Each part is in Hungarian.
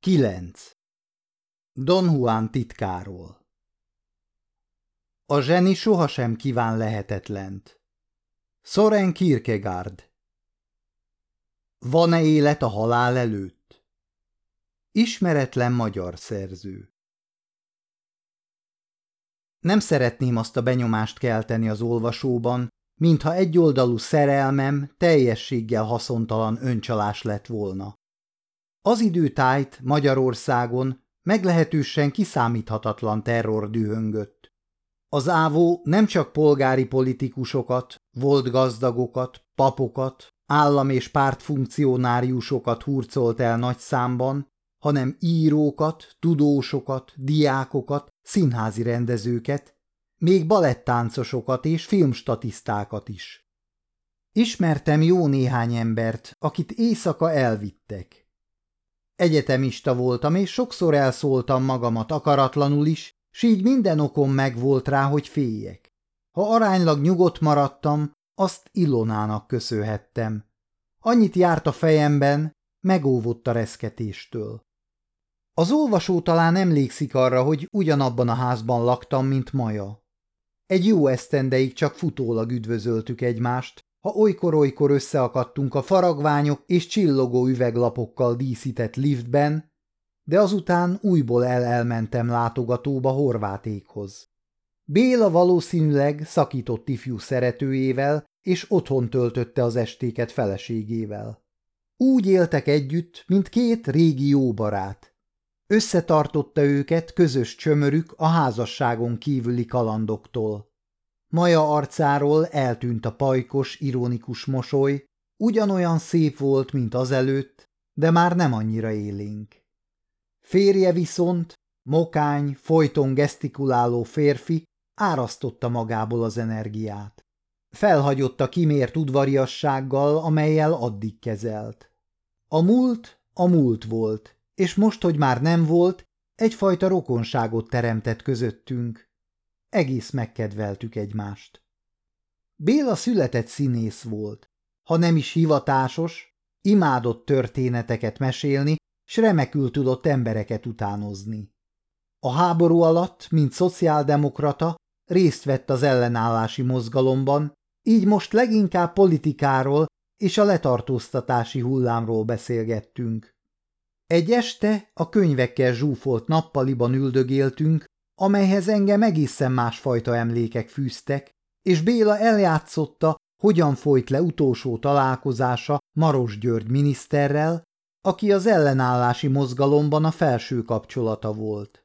9. Don Juan titkáról. A zseni sohasem kíván lehetetlent. Soren Kierkegaard. Van-e élet a halál előtt? Ismeretlen magyar szerző. Nem szeretném azt a benyomást kelteni az olvasóban, mintha egyoldalú szerelmem teljességgel haszontalan öncsalás lett volna. Az időtájt Magyarországon meglehetősen kiszámíthatatlan terror dühöngött. Az ávó nem csak polgári politikusokat, volt gazdagokat, papokat, állam- és pártfunkcionáriusokat hurcolt el nagy számban, hanem írókat, tudósokat, diákokat, színházi rendezőket, még balettáncosokat és filmstatisztákat is. Ismertem jó néhány embert, akit éjszaka elvittek. Egyetemista voltam, és sokszor elszóltam magamat akaratlanul is, s így minden okom megvolt rá, hogy féljek. Ha aránylag nyugodt maradtam, azt Ilonának köszönhettem. Annyit járt a fejemben, megóvott a reszketéstől. Az olvasó talán emlékszik arra, hogy ugyanabban a házban laktam, mint Maja. Egy jó esztendeig csak futólag üdvözöltük egymást, ha olykor-olykor összeakadtunk a faragványok és csillogó üveglapokkal díszített liftben, de azután újból elmentem látogatóba Horvátékhoz. Béla valószínűleg szakított ifjú szeretőjével, és otthon töltötte az estéket feleségével. Úgy éltek együtt, mint két régi jó barát. Összetartotta őket közös csömörük a házasságon kívüli kalandoktól. Maja arcáról eltűnt a pajkos, ironikus mosoly, ugyanolyan szép volt, mint azelőtt, de már nem annyira élénk. Férje viszont, mokány, folyton gesztikuláló férfi, árasztotta magából az energiát. Felhagyott a kimért udvariassággal, amellyel addig kezelt. A múlt volt, és most, hogy már nem volt, egyfajta rokonságot teremtett közöttünk. Egész megkedveltük egymást. Béla született színész volt. Ha nem is hivatásos, imádott történeteket mesélni, s remekül tudott embereket utánozni. A háború alatt, mint szociáldemokrata, részt vett az ellenállási mozgalomban, így most leginkább politikáról és a letartóztatási hullámról beszélgettünk. Egy este a könyvekkel zsúfolt nappaliban üldögéltünk, amelyhez engem egészen másfajta emlékek fűztek, és Béla eljátszotta, hogyan folyt le utolsó találkozása Maros György miniszterrel, aki az ellenállási mozgalomban a felső kapcsolata volt.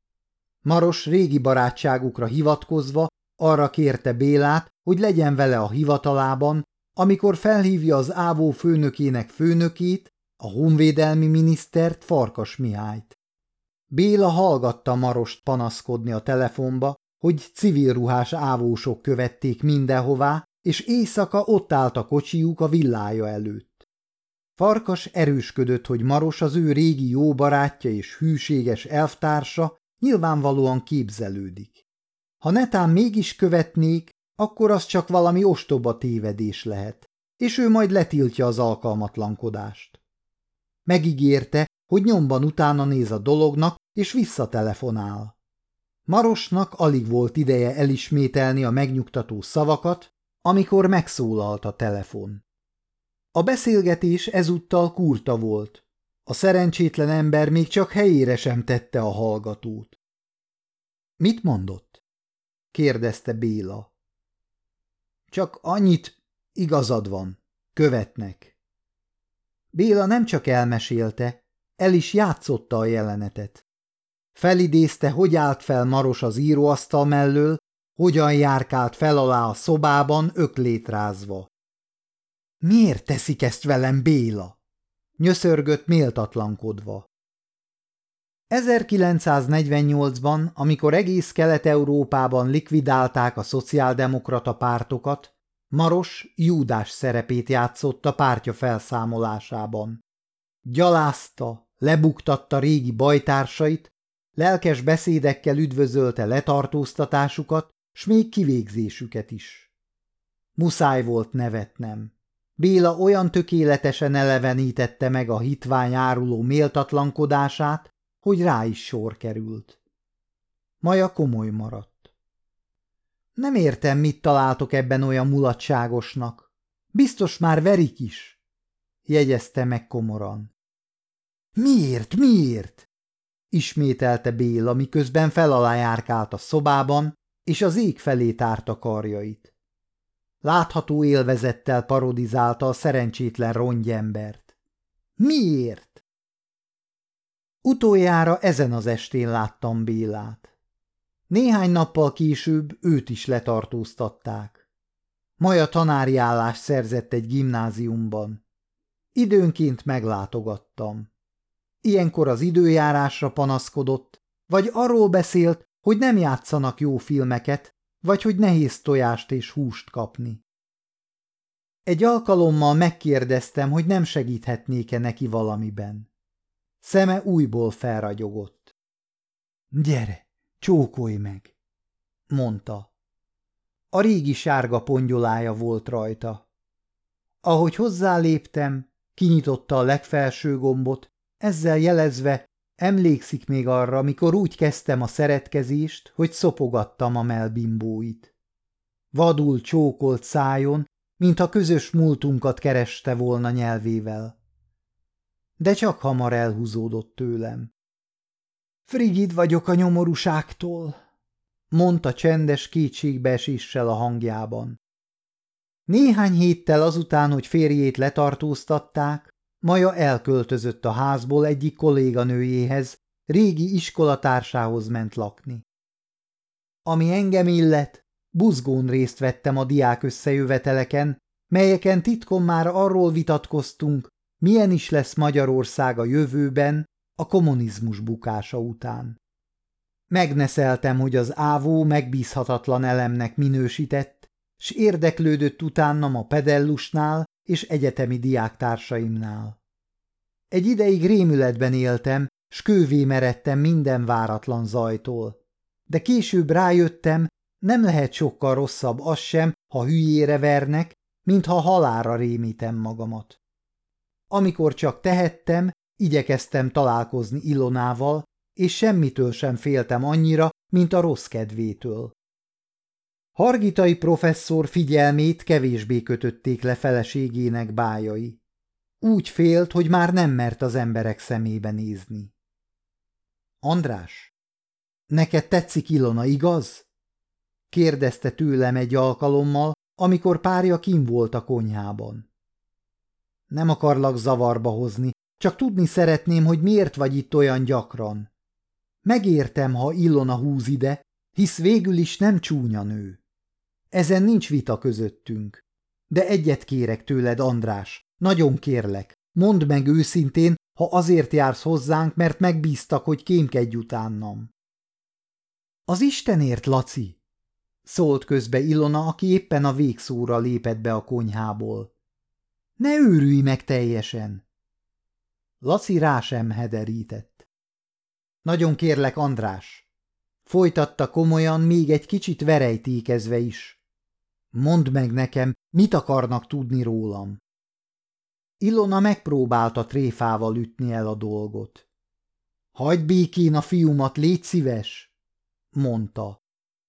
Maros régi barátságukra hivatkozva arra kérte Bélát, hogy legyen vele a hivatalában, amikor felhívja az ávó főnökének főnökét, a honvédelmi minisztert, Farkas Mihályt. Béla hallgatta Marost panaszkodni a telefonba, hogy civilruhás ávósok követték mindenhová, és éjszaka ott állt a kocsijuk a villája előtt. Farkas erősködött, hogy Maros az ő régi jó barátja és hűséges elvtársa, nyilvánvalóan képzelődik. Ha netán mégis követnék, akkor az csak valami ostoba tévedés lehet, és ő majd letiltja az alkalmatlankodást. Megígérte, hogy nyomban utána néz a dolognak, és visszatelefonál. Marosnak alig volt ideje elismételni a megnyugtató szavakat, amikor megszólalt a telefon. A beszélgetés ezúttal kurta volt. A szerencsétlen ember még csak helyére sem tette a hallgatót. – Mit mondott? – kérdezte Béla. – Csak annyit, igazad van, követnek. Béla nem csak elmesélte, el is játszotta a jelenetet. Felidézte, hogy állt fel Maros az íróasztal mellől, hogyan járkált fel alá a szobában öklét rázva. – Miért teszik ezt velem, Béla? – nyöszörgött méltatlankodva. 1948-ban, amikor egész Kelet-Európában likvidálták a szociáldemokrata pártokat, Maros Júdás szerepét játszott a pártja felszámolásában. Gyalázta, lebuktatta régi bajtársait, lelkes beszédekkel üdvözölte letartóztatásukat, s még kivégzésüket is. Muszáj volt nevetnem. Béla olyan tökéletesen elevenítette meg a hitvány áruló méltatlankodását, hogy rá is sor került. Maja komoly maradt. Nem értem, mit találtok ebben olyan mulatságosnak. Biztos már verik is, jegyezte meg komoran. Miért? Ismételte Béla, miközben felalá járkált a szobában, és az ég felé tárta karjait. Látható élvezettel parodizálta a szerencsétlen rongyembert. Miért? Utoljára ezen az estén láttam Bélát. Néhány nappal később őt is letartóztatták. Maja tanári állást szerzett egy gimnáziumban. Időnként meglátogattam. Ilyenkor az időjárásra panaszkodott, vagy arról beszélt, hogy nem játszanak jó filmeket, vagy hogy nehéz tojást és húst kapni. Egy alkalommal megkérdeztem, hogy nem segíthetnék-e neki valamiben. Szeme újból felragyogott. Gyere, csókolj meg, mondta. A régi sárga pongyolája volt rajta. Ahogy hozzáléptem, kinyitotta a legfelső gombot, ezzel jelezve, emlékszik még arra, mikor úgy kezdtem a szeretkezést, hogy szopogattam a mellbimbóit. Vadul csókolt szájon, mintha közös múltunkat kereste volna nyelvével. De csak hamar elhúzódott tőlem. Frigid vagyok a nyomorúságtól, mondta csendes kétségbeeséssel a hangjában. Néhány héttel azután, hogy férjét letartóztatták, Maja elköltözött a házból egyik kolléganőjéhez, régi iskolatársához ment lakni. Ami engem illet, buzgón részt vettem a diák összejöveteleken, melyeken titkon már arról vitatkoztunk, milyen is lesz Magyarország a jövőben a kommunizmus bukása után. Megneszeltem, hogy az ávó megbízhatatlan elemnek minősített, s érdeklődött utánam a pedellusnál és egyetemi diáktársaimnál. Egy ideig rémületben éltem, s kővé meredtem minden váratlan zajtól. De később rájöttem, nem lehet sokkal rosszabb az sem, ha hülyére vernek, mint ha halálra rémítem magamat. Amikor csak tehettem, igyekeztem találkozni Ilonával, és semmitől sem féltem annyira, mint a rossz kedvétől. Hargitai professzor figyelmét kevésbé kötötték le feleségének bájai. Úgy félt, hogy már nem mert az emberek szemébe nézni. András, neked tetszik Ilona, igaz? Kérdezte tőlem egy alkalommal, amikor párja kinn volt a konyhában. Nem akarlak zavarba hozni, csak tudni szeretném, hogy miért vagy itt olyan gyakran. Megértem, ha Ilona húz ide, hisz végül is nem csúnya nő. Ezen nincs vita közöttünk. De egyet kérek tőled, András, nagyon kérlek, mondd meg őszintén, ha azért jársz hozzánk, mert megbíztak, hogy kémkedj utánam. Az Istenért, Laci! Szólt közbe Ilona, aki éppen a végszóra lépett be a konyhából. Ne őrülj meg teljesen! Laci rá sem hederített. Nagyon kérlek, András! Folytatta komolyan, még egy kicsit verejtékezve is. Mondd meg nekem, mit akarnak tudni rólam. Ilona megpróbálta tréfával ütni el a dolgot. Hagyd békén a fiúmat, légy szíves, mondta.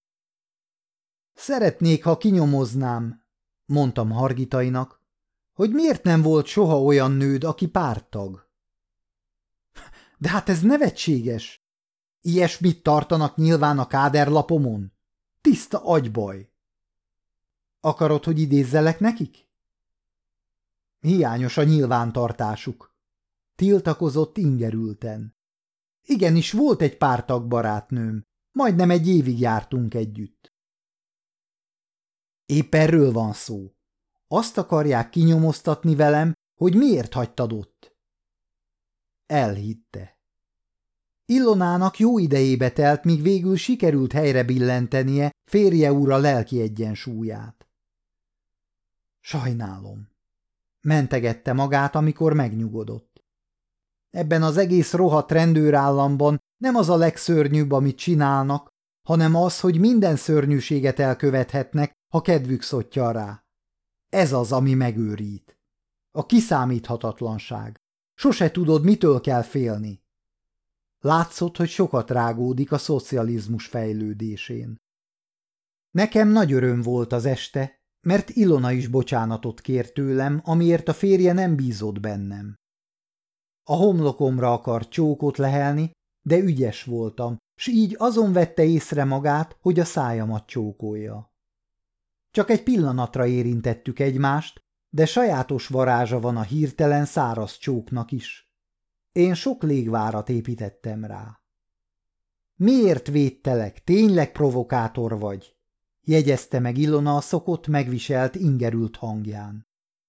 Szeretnék, ha kinyomoznám, mondtam Hargitainak, hogy miért nem volt soha olyan nőd, aki párttag. De hát ez nevetséges. Ilyesmit tartanak nyilván a káderlapomon? Tiszta agybaj. Akarod, hogy idézzelek nekik? Hiányos a nyilvántartásuk. Tiltakozott ingerülten. Igenis, volt egy párttag barátnőm. Majdnem egy évig jártunk együtt. Épp erről van szó. Azt akarják kinyomoztatni velem, hogy miért hagytad ott. Elhitte. Ilonának jó idejébe telt, míg végül sikerült helyre billentenie férje ura lelki egyensúlyát. Sajnálom. Mentegette magát, amikor megnyugodott. Ebben az egész rohadt rendőrállamban nem az a legszörnyűbb, amit csinálnak, hanem az, hogy minden szörnyűséget elkövethetnek, ha kedvük szottyal rá. Ez az, ami megőrít. A kiszámíthatatlanság. Sose tudod, mitől kell félni. Látszott, hogy sokat rágódik a szocializmus fejlődésén. Nekem nagy öröm volt az este, mert Ilona is bocsánatot kért tőlem, amiért a férje nem bízott bennem. A homlokomra akart csókot lehelni, de ügyes voltam, s így azon vette észre magát, hogy a szájamat csókolja. Csak egy pillanatra érintettük egymást, de sajátos varázsa van a hirtelen száraz csóknak is. Én sok légvárat építettem rá. Miért védtelek? Tényleg provokátor vagy? Jegyezte meg Ilona a szokott, megviselt, ingerült hangján.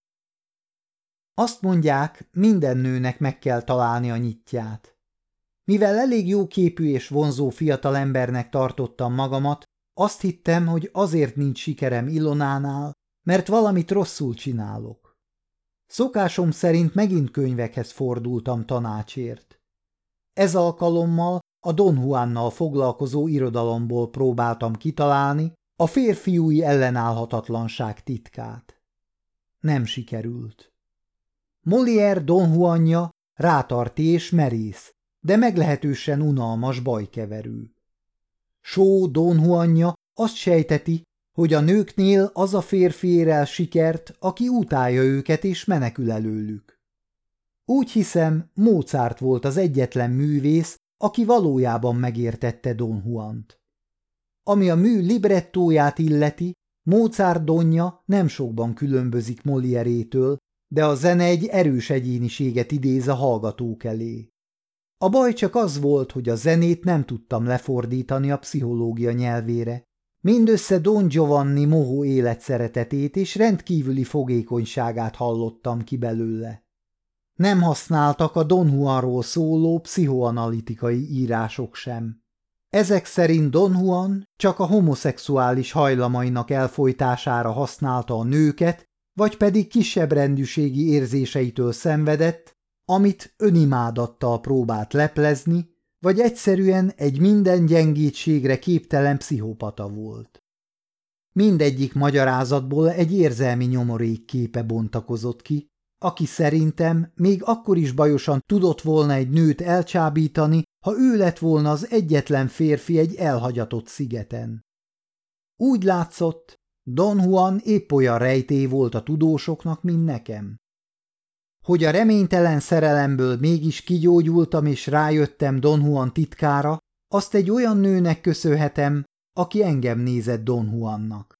Azt mondják, minden nőnek meg kell találni a nyitját. Mivel elég jóképű és vonzó fiatalembernek tartottam magamat, azt hittem, hogy azért nincs sikerem Ilonánál, mert valamit rosszul csinálok. Szokásom szerint megint könyvekhez fordultam tanácsért. Ez alkalommal a Don Juannal foglalkozó irodalomból próbáltam kitalálni a férfiúi ellenállhatatlanság titkát. Nem sikerült. Molière Don Juanja rátarti és merész, de meglehetősen unalmas bajkeverő. Shaw Don Juanja azt sejteti, hogy a nőknél az a férfi ér el sikert, aki utálja őket és menekül előlük. Úgy hiszem, Mozart volt az egyetlen művész, aki valójában megértette Don Juant. Ami a mű librettóját illeti, Mozart Donja nem sokban különbözik Molière-től, de a zene egy erős egyéniséget idéz a hallgatók elé. A baj csak az volt, hogy a zenét nem tudtam lefordítani a pszichológia nyelvére. Mindössze Don Giovanni mohó életszeretetét és rendkívüli fogékonyságát hallottam ki belőle. Nem használtak a Don Juanról szóló pszichoanalitikai írások sem. Ezek szerint Don Juan csak a homoszexuális hajlamainak elfojtására használta a nőket, vagy pedig kisebb rendűségi érzéseitől szenvedett, amit önimádattal próbált leplezni, vagy egyszerűen egy minden gyengétségre képtelen pszichopata volt. Mindegyik magyarázatból egy érzelmi nyomorék képe bontakozott ki, aki szerintem még akkor is bajosan tudott volna egy nőt elcsábítani, ha ő lett volna az egyetlen férfi egy elhagyatott szigeten. Úgy látszott, Don Juan épp olyan rejtély volt a tudósoknak, mint nekem. Hogy a reménytelen szerelemből mégis kigyógyultam és rájöttem Don Juan titkára, azt egy olyan nőnek köszönhetem, aki engem nézett Don Juannak.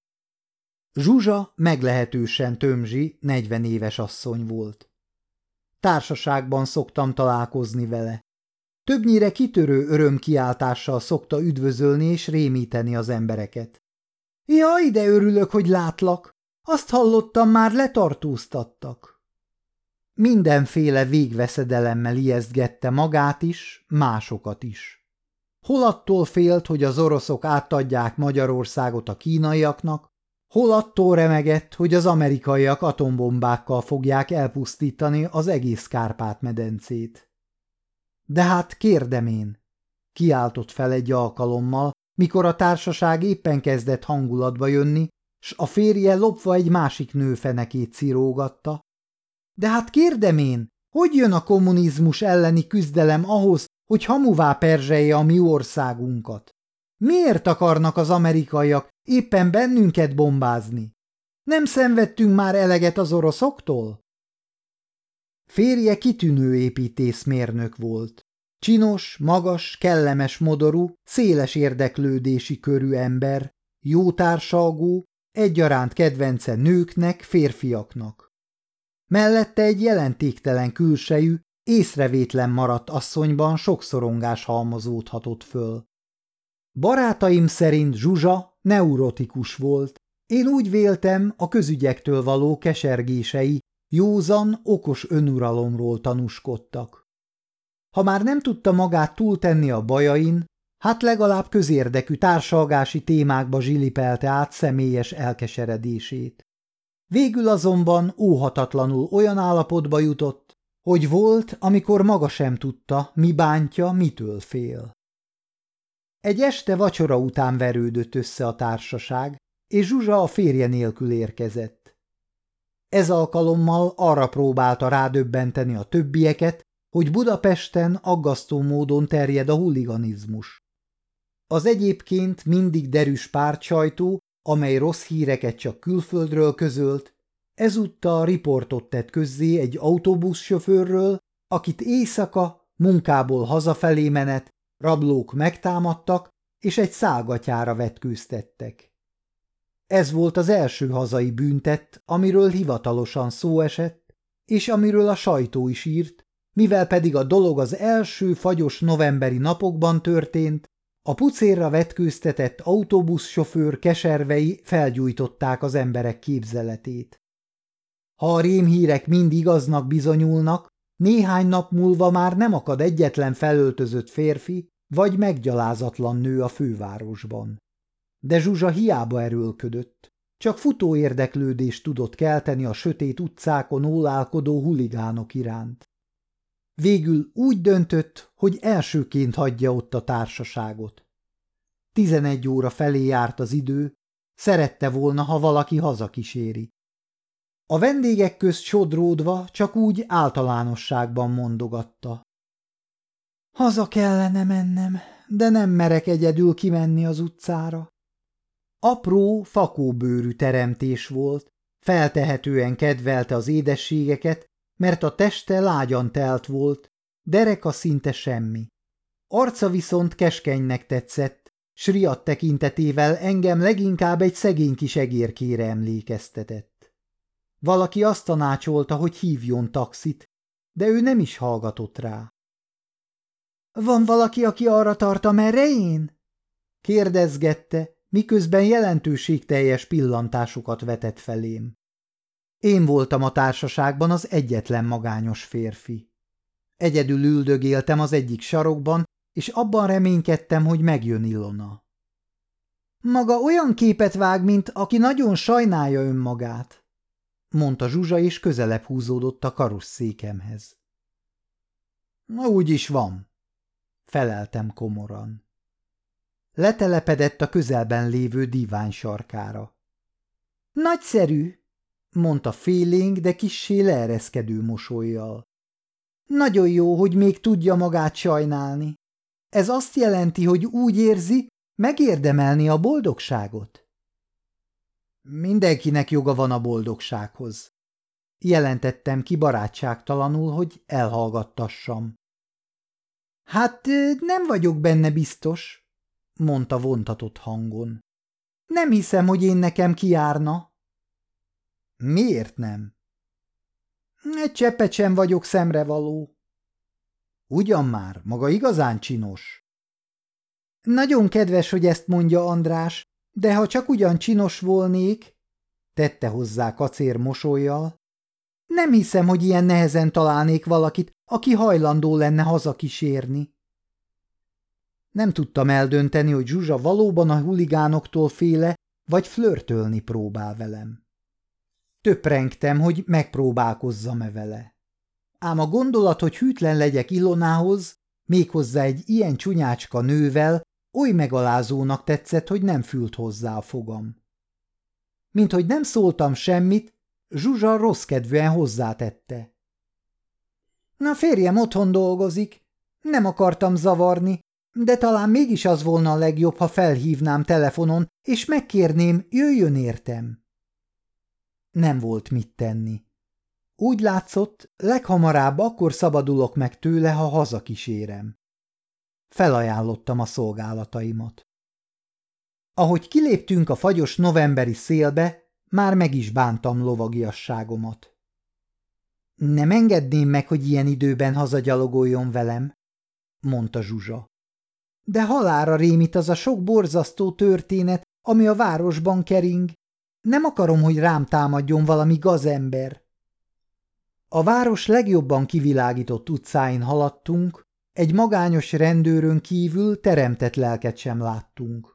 Zsuzsa meglehetősen tömzsi, 40 éves asszony volt. Társaságban szoktam találkozni vele. Többnyire kitörő örömkiáltással szokta üdvözölni és rémíteni az embereket. Jaj, de örülök, hogy látlak! Azt hallottam, már letartóztattak. Mindenféle végveszedelemmel ijesztgette magát is, másokat is. Hol attól félt, hogy az oroszok átadják Magyarországot a kínaiaknak, hol attól remegett, hogy az amerikaiak atombombákkal fogják elpusztítani az egész Kárpát-medencét. De hát kérdem én, kiáltott fel egy alkalommal, mikor a társaság éppen kezdett hangulatba jönni, s a férje lopva egy másik nő fenekét cirógatta. De hát kérdem én, hogy jön a kommunizmus elleni küzdelem ahhoz, hogy hamuvá perzselje a mi országunkat? Miért akarnak az amerikaiak éppen bennünket bombázni? Nem szenvedtünk már eleget az oroszoktól? Férje kitűnő építészmérnök volt. Csinos, magas, kellemes modorú, széles érdeklődési körű ember, jó társalgó, egyaránt kedvence nőknek, férfiaknak. Mellette egy jelentéktelen külsejű, észrevétlen maradt asszonyban sok szorongás halmozódhatott föl. Barátaim szerint Zsuzsa neurotikus volt. Én úgy véltem, a közügyektől való kesergései józan, okos önuralomról tanúskodtak. Ha már nem tudta magát túltenni a bajain, hát legalább közérdekű társalgási témákba zsilipelte át személyes elkeseredését. Végül azonban óhatatlanul olyan állapotba jutott, hogy volt, amikor maga sem tudta, mi bántja, mitől fél. Egy este vacsora után verődött össze a társaság, és Zsuzsa a férje nélkül érkezett. Ez alkalommal arra próbálta rádöbbenteni a többieket, hogy Budapesten aggasztó módon terjed a huliganizmus. Az egyébként mindig derűs pártsajtó, amely rossz híreket csak külföldről közölt, ezúttal riportot tett közzé egy autóbuszsofőrről, akit éjszaka, munkából hazafelé menet, rablók megtámadtak, és egy szálgatyára vetkőztettek. Ez volt az első hazai bűntett, amiről hivatalosan szó esett, és amiről a sajtó is írt, mivel pedig a dolog az első fagyos novemberi napokban történt, a pucérra vetkőztetett autóbuszsofőr keservei felgyújtották az emberek képzeletét. Ha a rémhírek mind igaznak bizonyulnak, néhány nap múlva már nem akad egyetlen felöltözött férfi vagy meggyalázatlan nő a fővárosban. De Zsuzsa hiába erőlködött, csak futó érdeklődést tudott kelteni a sötét utcákon ólálkodó huligánok iránt. Végül úgy döntött, hogy elsőként hagyja ott a társaságot. 11 óra felé járt az idő, szerette volna, ha valaki hazakíséri. A vendégek közt sodródva csak úgy általánosságban mondogatta. Haza kellene mennem, de nem merek egyedül kimenni az utcára. Apró, fakóbőrű teremtés volt, feltehetően kedvelte az édességeket, mert a teste lágyan telt volt, dereka szinte semmi. Arca viszont keskenynek tetszett, s riadt tekintetével engem leginkább egy szegény kis egérkére emlékeztetett. Valaki azt tanácsolta, hogy hívjon taxit, de ő nem is hallgatott rá. – Van valaki, aki arra tart, amerre én? – kérdezgette, miközben jelentőségteljes pillantásokat vetett felém. Én voltam a társaságban az egyetlen magányos férfi. Egyedül üldögéltem az egyik sarokban, és abban reménykedtem, hogy megjön Ilona. Maga olyan képet vág, mint aki nagyon sajnálja önmagát, mondta Zsuzsa, és közelebb húzódott a karosszékemhez. Na, úgy is van, feleltem komoran. Letelepedett a közelben lévő divány sarkára. Nagyszerű, mondta félénk, de kissé leereszkedő mosollyal. Nagyon jó, hogy még tudja magát sajnálni. Ez azt jelenti, hogy úgy érzi, megérdemelni a boldogságot? Mindenkinek joga van a boldogsághoz. Jelentettem ki barátságtalanul, hogy elhallgattassam. Hát nem vagyok benne biztos, mondta vontatott hangon. Nem hiszem, hogy én nekem kijárna. Miért nem? Egy cseppet sem vagyok szemrevaló. Ugyan már, maga igazán csinos. Nagyon kedves, hogy ezt mondja, András, de ha csak ugyan csinos volnék, tette hozzá kacér mosollyal, nem hiszem, hogy ilyen nehezen találnék valakit, aki hajlandó lenne hazakísérni. Nem tudtam eldönteni, hogy Zsuzsa valóban a huligánoktól féle, vagy flörtölni próbál velem. Töprengtem, hogy megpróbálkozzam-e vele. Ám a gondolat, hogy hűtlen legyek Ilonához, méghozzá egy ilyen csúnyácska nővel, oly megalázónak tetszett, hogy nem fült hozzá a fogam. Mint hogy nem szóltam semmit, Zsuzsa rosszkedvűen hozzátette. A férjem otthon dolgozik, nem akartam zavarni, de talán mégis az volna a legjobb, ha felhívnám telefonon, és megkérném, jöjjön értem. Nem volt mit tenni. Úgy látszott, leghamarabb akkor szabadulok meg tőle, ha hazakísérem. Felajánlottam a szolgálataimat. Ahogy kiléptünk a fagyos novemberi szélbe, már meg is bántam lovagiasságomat. Nem engedném meg, hogy ilyen időben hazagyalogoljon velem, mondta Zsuzsa. De halálra rémít az a sok borzasztó történet, ami a városban kering. Nem akarom, hogy rám támadjon valami gazember. A város legjobban kivilágított utcáin haladtunk, egy magányos rendőrön kívül teremtett lelket sem láttunk.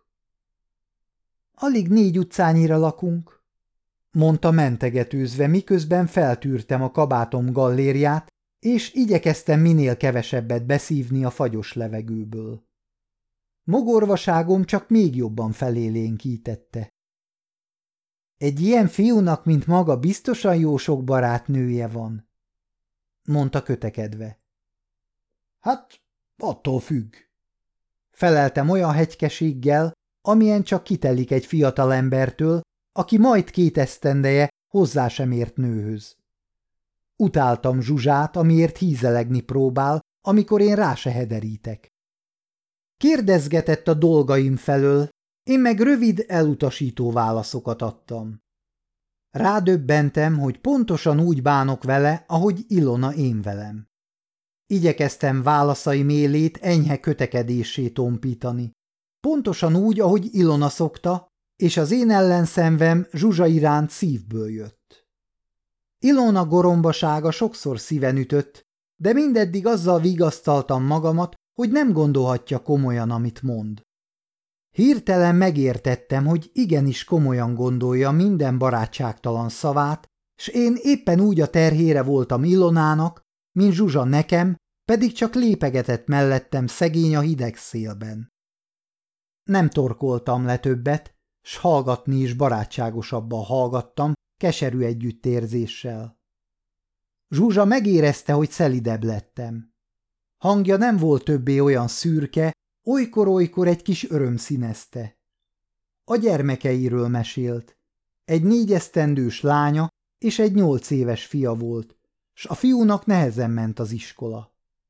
Alig 4 utcányira lakunk, mondta mentegetőzve, miközben feltűrtem a kabátom gallériát, és igyekeztem minél kevesebbet beszívni a fagyos levegőből. Mogorvaságom csak még jobban felélénkítette. Egy ilyen fiúnak, mint maga, biztosan jó sok barátnője van, mondta kötekedve. Hát, attól függ. Feleltem olyan hegykeséggel, amilyen csak kitelik egy fiatal embertől, aki majd 2 esztendeje hozzá sem ért nőhöz. Utáltam Zsuzsát, amiért hízelegni próbál, amikor én rá se hederítek. Kérdezgetett a dolgaim felől, én meg rövid, elutasító válaszokat adtam. Rádöbbentem, hogy pontosan úgy bánok vele, ahogy Ilona én velem. Igyekeztem válaszaim élét enyhe kötekedéssé tompítani. Pontosan úgy, ahogy Ilona szokta, és az én ellenszenvem Zsuzsa iránt szívből jött. Ilona gorombasága sokszor szíven ütött, de mindeddig azzal vigasztaltam magamat, hogy nem gondolhatja komolyan, amit mond. Hirtelen megértettem, hogy igenis komolyan gondolja minden barátságtalan szavát, s én éppen úgy a terhére voltam Ilonának, mint Zsuzsa nekem, pedig csak lépegetett mellettem szegény a hideg szélben. Nem torkoltam le többet, s hallgatni is barátságosabban hallgattam, keserű együttérzéssel. Zsuzsa megérezte, hogy szelidebb lettem. Hangja nem volt többé olyan szürke, olykor-olykor egy kis öröm színezte. A gyermekeiről mesélt. Egy 4 esztendős lánya és egy 8 éves fia volt, s a fiúnak nehezen ment az iskola.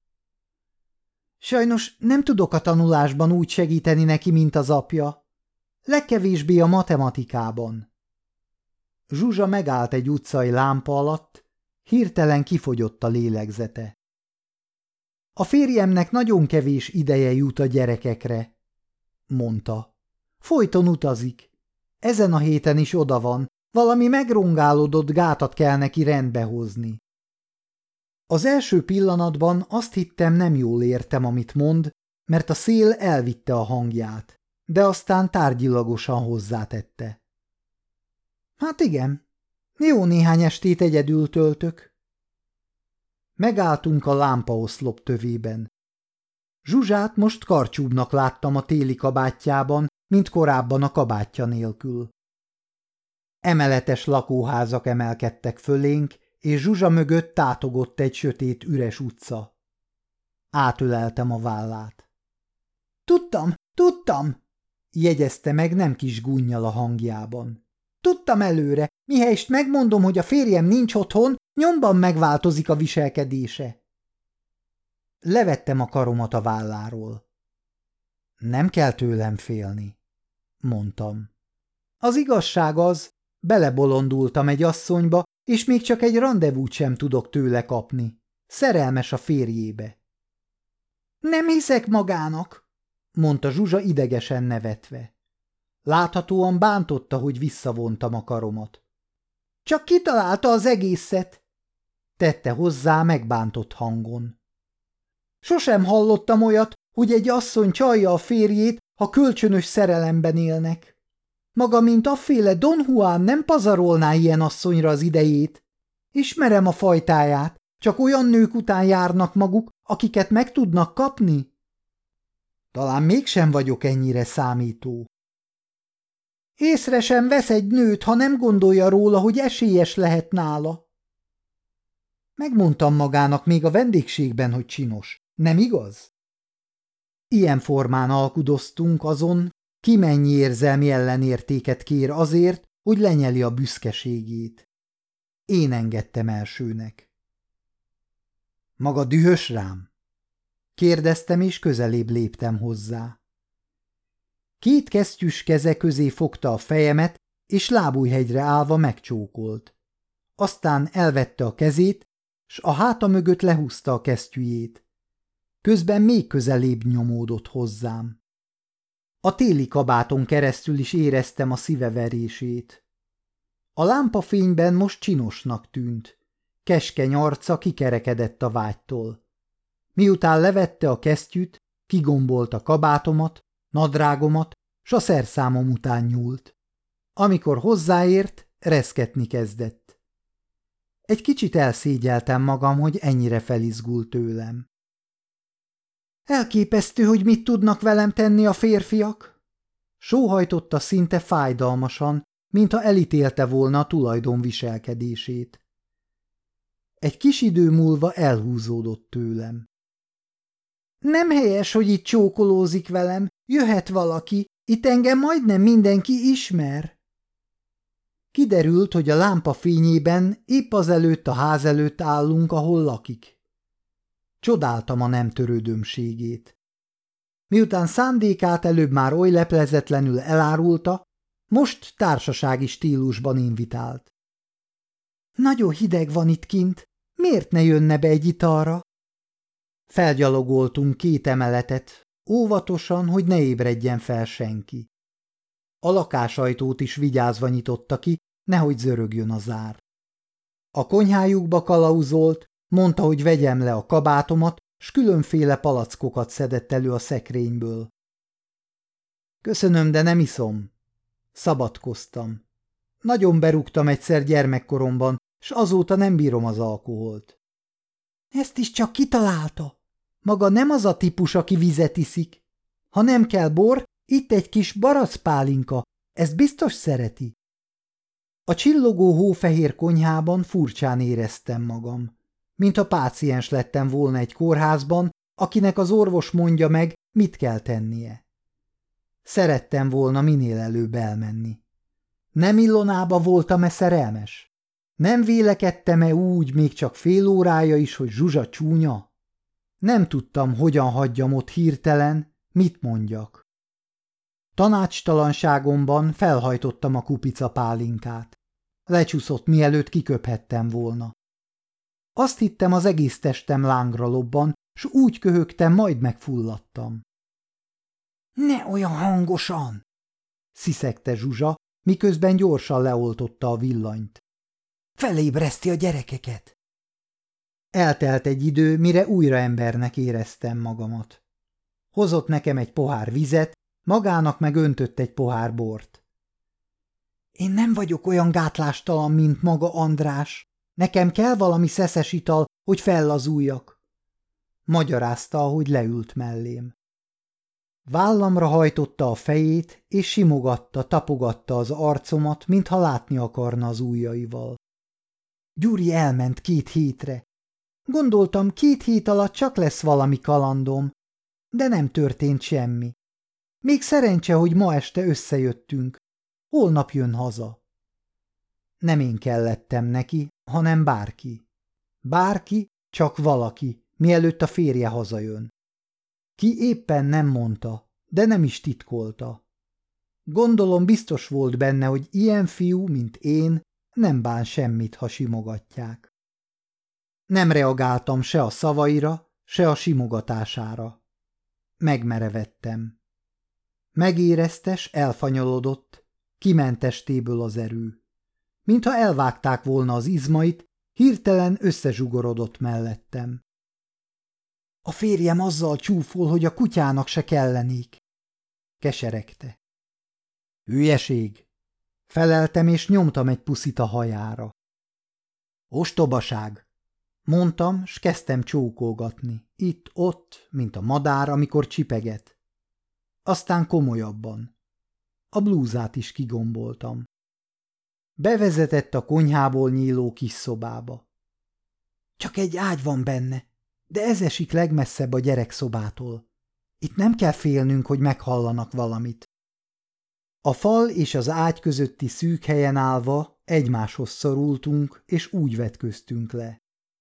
Sajnos nem tudok a tanulásban úgy segíteni neki, mint az apja. Legkevésbé a matematikában. Zsuzsa megállt egy utcai lámpa alatt, hirtelen kifogyott a lélegzete. A férjemnek nagyon kevés ideje jut a gyerekekre, mondta. Folyton utazik. Ezen a héten is oda van, valami megrongálódott gátat kell neki rendbe hozni. Az első pillanatban azt hittem, nem jól értem, amit mond, mert a szél elvitte a hangját, de aztán tárgyilagosan hozzátette. Hát igen, jó néhány estét egyedül töltök. Megálltunk a lámpaoszlop tövében. Zsuzsát most karcsúbbnak láttam a téli kabátjában, mint korábban a kabátja nélkül. Emeletes lakóházak emelkedtek fölénk, és Zsuzsa mögött tátogott egy sötét, üres utca. Átöleltem a vállát. Tudtam, jegyezte meg nem kis gúnnyal a hangjában. Tudtam előre, mihelyest megmondom, hogy a férjem nincs otthon, nyomban megváltozik a viselkedése. Levettem a karomat a válláról. Nem kell tőlem félni, mondtam. Az igazság az, belebolondultam egy asszonyba, és még csak egy randevút sem tudok tőle kapni. Szerelmes a férjébe. Nem hiszek magának, mondta Zsuzsa idegesen nevetve. Láthatóan bántotta, hogy visszavontam a karomat. Csak kitalálta az egészet, tette hozzá megbántott hangon. Sosem hallottam olyat, hogy egy asszony csalja a férjét, ha kölcsönös szerelemben élnek. Maga, mint afféle Don Juan nem pazarolná ilyen asszonyra az idejét. Ismerem a fajtáját, csak olyan nők után járnak maguk, akiket meg tudnak kapni. Talán mégsem vagyok ennyire számító. Észre sem vesz egy nőt, ha nem gondolja róla, hogy esélyes lehet nála. Megmondtam magának még a vendégségben, hogy csinos, nem igaz? Ilyen formán alkudoztunk azon, ki mennyi érzelmi ellenértéket kér azért, hogy lenyeli a büszkeségét. Én engedtem elsőnek. Maga dühös rám? Kérdeztem, és közelébb léptem hozzá. 2 kesztyűs keze közé fogta a fejemet, és lábújhegyre állva megcsókolt. Aztán elvette a kezét, s a háta mögött lehúzta a kesztyűjét. Közben még közelébb nyomódott hozzám. A téli kabáton keresztül is éreztem a szíveverését. A lámpafényben most csinosnak tűnt. Keskeny arca kikerekedett a vágytól. Miután levette a kesztyűt, kigombolt a kabátomat, nadrágomat, s a szerszámom után nyúlt. Amikor hozzáért, reszketni kezdett. Egy kicsit elszégyeltem magam, hogy ennyire felizgult tőlem. Elképesztő, hogy mit tudnak velem tenni a férfiak? Sóhajtotta szinte fájdalmasan, mintha elítélte volna a tulajdon viselkedését. Egy kis idő múlva elhúzódott tőlem. Nem helyes, hogy itt csókolózik velem, jöhet valaki, itt engem majdnem mindenki ismer. Kiderült, hogy a lámpa fényében épp azelőtt a ház előtt állunk, ahol lakik. Csodáltam a nem törődömségét. Miután szándékát előbb már oly leplezetlenül elárulta, most társasági stílusban invitált. Nagyon hideg van itt kint, miért ne jönne be egy italra? Felgyalogoltunk 2 emeletet, óvatosan, hogy ne ébredjen fel senki. A lakásajtót is vigyázva nyitotta ki, nehogy zörögjön a zár. A konyhájukba kalauzolt, mondta, hogy vegyem le a kabátomat, s különféle palackokat szedett elő a szekrényből. Köszönöm, de nem iszom. Szabadkoztam. Nagyon berúgtam egyszer gyermekkoromban, s azóta nem bírom az alkoholt. Ezt is csak kitalálta. Maga nem az a típus, aki vizet iszik. Ha nem kell bor, itt egy kis barackpálinka, ezt biztos szereti. A csillogó hófehér konyhában furcsán éreztem magam, mintha páciens lettem volna egy kórházban, akinek az orvos mondja meg, mit kell tennie. Szerettem volna minél előbb elmenni. Nem Illonába voltam-e szerelmes? Nem vélekedtem-e úgy még csak fél órája is, hogy Zsuzsa csúnya? Nem tudtam, hogyan hagyjam ott hirtelen, mit mondjak. Tanácstalanságomban felhajtottam a kupica pálinkát. Lecsúszott, mielőtt kiköphettem volna. Azt hittem, az egész testem lángra lobban, s úgy köhögtem, majd megfulladtam. Ne olyan hangosan! Sziszegte Zsuzsa, miközben gyorsan leoltotta a villanyt. Felébreszti a gyerekeket! Eltelt egy idő, mire újra embernek éreztem magamat. Hozott nekem egy pohár vizet, magának meg öntött egy pohár bort. Én nem vagyok olyan gátlástalan, mint maga András. Nekem kell valami szeszes ital, hogy fellazuljak. Magyarázta, ahogy leült mellém. Vállamra hajtotta a fejét, és simogatta, tapogatta az arcomat, mintha látni akarna az ujjaival. Gyuri elment 2 hétre. Gondoltam, 2 hét alatt csak lesz valami kalandom, de nem történt semmi. Még szerencse, hogy ma este összejöttünk. Holnap jön haza. Nem én kellettem neki, hanem bárki. Bárki, csak valaki, mielőtt a férje hazajön. Ki éppen nem mondta, de nem is titkolta. Gondolom biztos volt benne, hogy ilyen fiú, mint én, nem bán semmit, ha simogatják. Nem reagáltam se a szavaira, se a simogatására. Megmerevettem. Megérezte, s elfanyolodott, kiment testéből az erő. Mintha elvágták volna az izmait, hirtelen összezsugorodott mellettem. A férjem azzal csúfol, hogy a kutyának se kellenék. Keseregte. Hülyeség! Feleltem, és nyomtam egy puszit a hajára. Ostobaság! Mondtam, s kezdtem csókolgatni. Itt-ott, mint a madár, amikor csipeget. Aztán komolyabban. A blúzát is kigomboltam. Bevezetett a konyhából nyíló kis szobába. Csak egy ágy van benne, de ez esik legmesszebb a gyerekszobától. Itt nem kell félnünk, hogy meghallanak valamit. A fal és az ágy közötti szűk helyen állva egymáshoz szorultunk, és úgy vetköztünk le.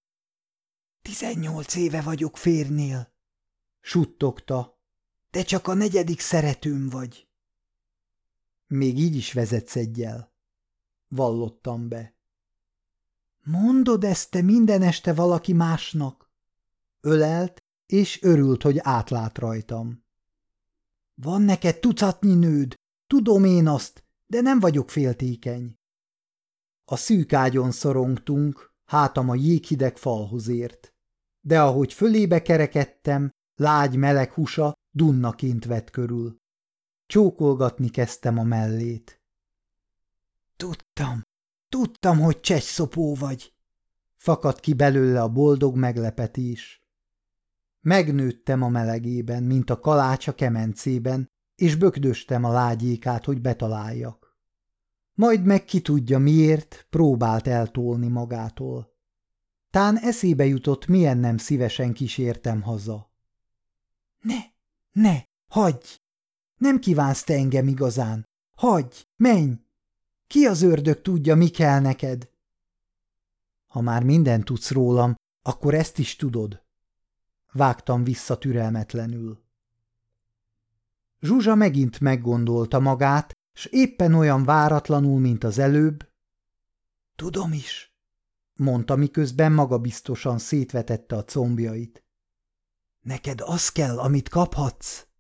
18 éve vagyok férnél, suttogta, de csak a 4. szeretőm vagy. Még így is vezetsz eggyel, vallottam be. Mondod ezt te minden este valaki másnak? Ölelt, és örült, hogy átlát rajtam. Van neked tucatnyi nőd, tudom én azt, de nem vagyok féltékeny. A szűk ágyon szorongtunk, hátam a jéghideg falhoz ért. De ahogy fölébe kerekedtem, lágy meleg húsa dunnaként vett körül. Csókolgatni kezdtem a mellét. Tudtam, hogy csecsszopó vagy. Fakadt ki belőle a boldog meglepetés. Megnőttem a melegében, mint a kalács a kemencében, és bökdöstem a lágyékát, hogy betaláljak. Majd meg ki tudja miért, próbált eltolni magától. Tán eszébe jutott, milyen nem szívesen kísértem haza. Ne, hagyj! Nem kívánsz te engem igazán. Hagyj, menj! Ki az ördög tudja, mi kell neked? Ha már mindent tudsz rólam, akkor ezt is tudod. Vágtam vissza türelmetlenül. Zsuzsa megint meggondolta magát, s éppen olyan váratlanul, mint az előbb. Tudom is, mondta, miközben magabiztosan szétvetette a combjait. Neked az kell, amit kaphatsz?